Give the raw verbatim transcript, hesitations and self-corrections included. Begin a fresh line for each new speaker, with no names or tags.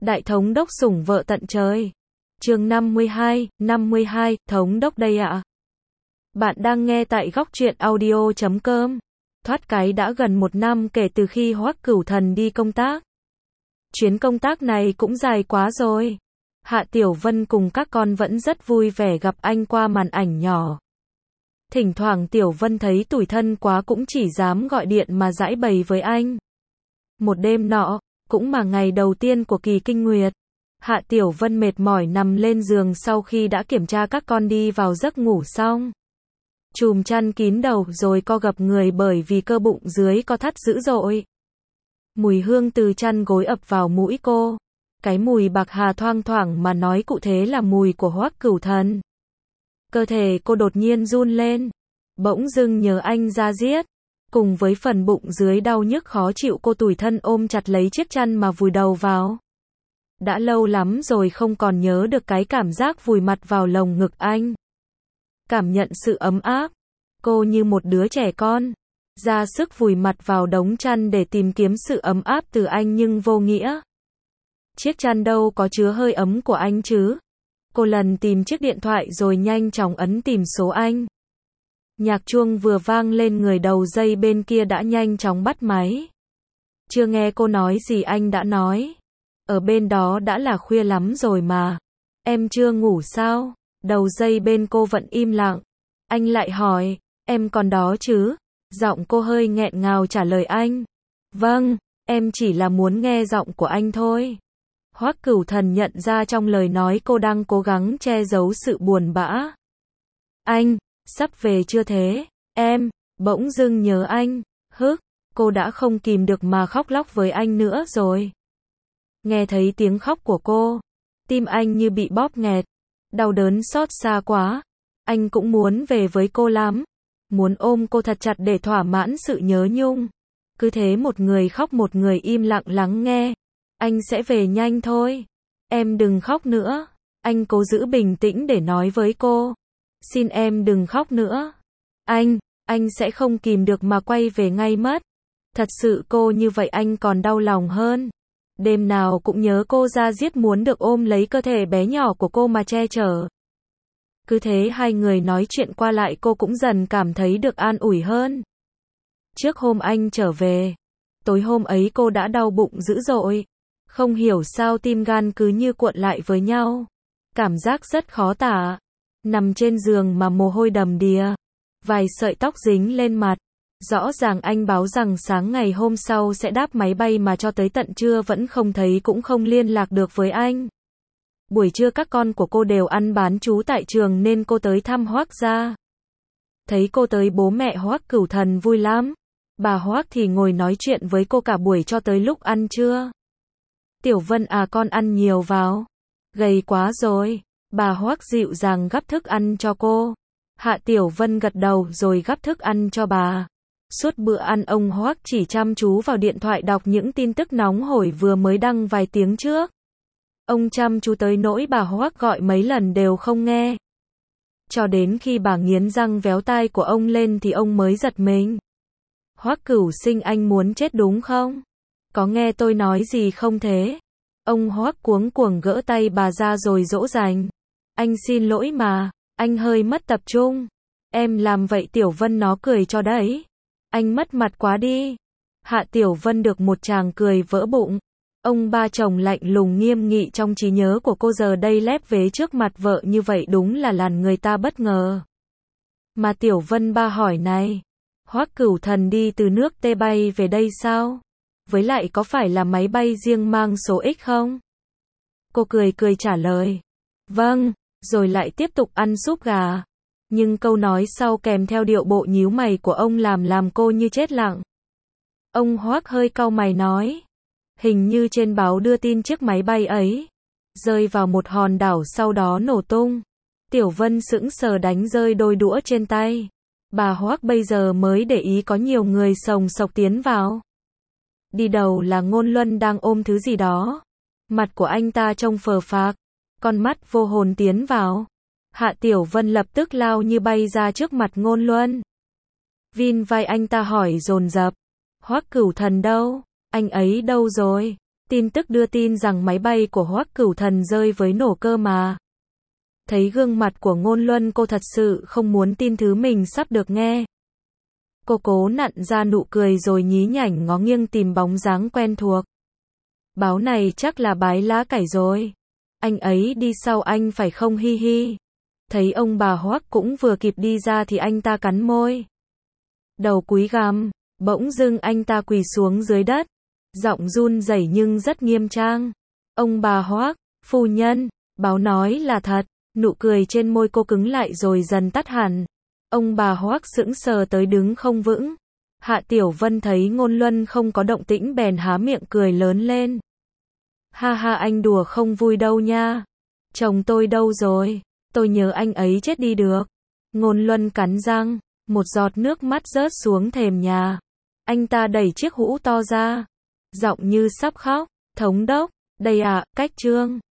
Đại thống đốc sủng vợ tận trời. Chương năm mươi hai, năm mươi hai, thống đốc đây ạ. Bạn đang nghe tại góc truyện audio chấm com. Thoát cái đã gần một năm kể từ khi Hoắc Cửu Thần đi công tác. Chuyến công tác này cũng dài quá rồi. Hạ Tiểu Vân cùng các con vẫn rất vui vẻ gặp anh qua màn ảnh nhỏ. Thỉnh thoảng Tiểu Vân thấy tủi thân quá cũng chỉ dám gọi điện mà giãi bày với anh. Một đêm nọ, cũng mà ngày đầu tiên của kỳ kinh nguyệt, Hạ Tiểu Vân mệt mỏi nằm lên giường sau khi đã kiểm tra các con đi vào giấc ngủ xong. Chùm chăn kín đầu rồi co gập người bởi vì cơ bụng dưới co thắt dữ dội. Mùi hương từ chăn gối ập vào mũi cô. Cái mùi bạc hà thoang thoảng mà nói cụ thể là mùi của Hoắc Cửu Thần. Cơ thể cô đột nhiên run lên. Bỗng dưng nhớ anh ra giết. Cùng với phần bụng dưới đau nhức khó chịu cô tủi thân ôm chặt lấy chiếc chăn mà vùi đầu vào. Đã lâu lắm rồi không còn nhớ được cái cảm giác vùi mặt vào lồng ngực anh. Cảm nhận sự ấm áp. Cô như một đứa trẻ con. Ra sức vùi mặt vào đống chăn để tìm kiếm sự ấm áp từ anh nhưng vô nghĩa. Chiếc chăn đâu có chứa hơi ấm của anh chứ. Cô lần tìm chiếc điện thoại rồi nhanh chóng ấn tìm số anh. Nhạc chuông vừa vang lên người đầu dây bên kia đã nhanh chóng bắt máy. Chưa nghe cô nói gì anh đã nói. Ở bên đó đã là khuya lắm rồi mà. Em chưa ngủ sao? Đầu dây bên cô vẫn im lặng. Anh lại hỏi, em còn đó chứ? Giọng cô hơi nghẹn ngào trả lời anh. Vâng, em chỉ là muốn nghe giọng của anh thôi. Hoắc Cửu Thần nhận ra trong lời nói cô đang cố gắng che giấu sự buồn bã. Anh, sắp về chưa thế? Em, bỗng dưng nhớ anh. Hức, cô đã không kìm được mà khóc lóc với anh nữa rồi. Nghe thấy tiếng khóc của cô, tim anh như bị bóp nghẹt. Đau đớn xót xa quá. Anh cũng muốn về với cô lắm. Muốn ôm cô thật chặt để thỏa mãn sự nhớ nhung. Cứ thế một người khóc một người im lặng lắng nghe. Anh sẽ về nhanh thôi. Em đừng khóc nữa. Anh cố giữ bình tĩnh để nói với cô. Xin em đừng khóc nữa. Anh, anh sẽ không kìm được mà quay về ngay mất. Thật sự cô như vậy anh còn đau lòng hơn. Đêm nào cũng nhớ cô ra giết muốn được ôm lấy cơ thể bé nhỏ của cô mà che chở. Cứ thế hai người nói chuyện qua lại cô cũng dần cảm thấy được an ủi hơn. Trước hôm anh trở về, tối hôm ấy cô đã đau bụng dữ dội. Không hiểu sao tim gan cứ như cuộn lại với nhau. Cảm giác rất khó tả. Nằm trên giường mà mồ hôi đầm đìa. Vài sợi tóc dính lên mặt. Rõ ràng anh báo rằng sáng ngày hôm sau sẽ đáp máy bay mà cho tới tận trưa vẫn không thấy cũng không liên lạc được với anh. Buổi trưa các con của cô đều ăn bán trú tại trường nên cô tới thăm Hoắc gia. Thấy cô tới bố mẹ Hoắc Cửu Thần vui lắm. Bà Hoắc thì ngồi nói chuyện với cô cả buổi cho tới lúc ăn trưa. Tiểu Vân à con ăn nhiều vào. Gầy quá rồi. Bà Hoắc dịu dàng gắp thức ăn cho cô. Hạ Tiểu Vân gật đầu rồi gắp thức ăn cho bà. Suốt bữa ăn ông Hoắc chỉ chăm chú vào điện thoại đọc những tin tức nóng hổi vừa mới đăng vài tiếng trước. Ông chăm chú tới nỗi bà Hoắc gọi mấy lần đều không nghe. Cho đến khi bà nghiến răng véo tai của ông lên thì ông mới giật mình. Hoắc Cửu Sinh anh muốn chết đúng không? Có nghe tôi nói gì không thế? Ông Hoắc cuống cuồng gỡ tay bà ra rồi dỗ dành. Anh xin lỗi mà, anh hơi mất tập trung. Em làm vậy Tiểu Vân nó cười cho đấy. Anh mất mặt quá đi. Hạ Tiểu Vân được một tràng cười vỡ bụng. Ông ba chồng lạnh lùng nghiêm nghị trong trí nhớ của cô giờ đây lép vế trước mặt vợ như vậy đúng là làm người ta bất ngờ. Mà Tiểu Vân ba hỏi này, Hoắc Cửu Thần đi từ nước T bay về đây sao? Với lại có phải là máy bay riêng mang số X không? Cô cười cười trả lời. Vâng, rồi lại tiếp tục ăn súp gà. Nhưng câu nói sau kèm theo điệu bộ nhíu mày của ông làm làm cô như chết lặng. Ông Hoắc hơi cau mày nói. Hình như trên báo đưa tin chiếc máy bay ấy rơi vào một hòn đảo sau đó nổ tung. Tiểu Vân sững sờ đánh rơi đôi đũa trên tay. Bà Hoắc bây giờ mới để ý có nhiều người sồng sộc tiến vào. Đi đầu là Ngôn Luân đang ôm thứ gì đó. Mặt của anh ta trông phờ phạc. Con mắt vô hồn tiến vào. Hạ Tiểu Vân lập tức lao như bay ra trước mặt Ngôn Luân. Vin vai anh ta hỏi dồn dập. Hoắc Cửu Thần đâu? Anh ấy đâu rồi? Tin tức đưa tin rằng máy bay của Hoắc Cửu Thần rơi với nổ cơ mà. Thấy gương mặt của Ngôn Luân, cô thật sự không muốn tin thứ mình sắp được nghe. Cô cố nặn ra nụ cười rồi nhí nhảnh ngó nghiêng tìm bóng dáng quen thuộc. Báo này chắc là Bái Lá Cải rồi. Anh ấy đi sau anh phải không, hi hi. Thấy ông bà Hoắc cũng vừa kịp đi ra thì anh ta cắn môi. Đầu cúi gằm, bỗng dưng anh ta quỳ xuống dưới đất. Giọng run rẩy nhưng rất nghiêm trang. Ông bà Hoắc, phu nhân, báo nói là thật. Nụ cười trên môi cô cứng lại rồi dần tắt hẳn. Ông bà Hoắc sững sờ tới đứng không vững. Hạ Tiểu Vân thấy Ngôn Luân không có động tĩnh bèn há miệng cười lớn lên. Ha ha, anh đùa không vui đâu nha. Chồng tôi đâu rồi? Tôi nhớ anh ấy chết đi được. Ngôn Luân cắn răng, một giọt nước mắt rớt xuống thềm nhà. Anh ta đẩy chiếc hũ to ra, giọng như sắp khóc. Thống đốc, đây ạ, cách trương.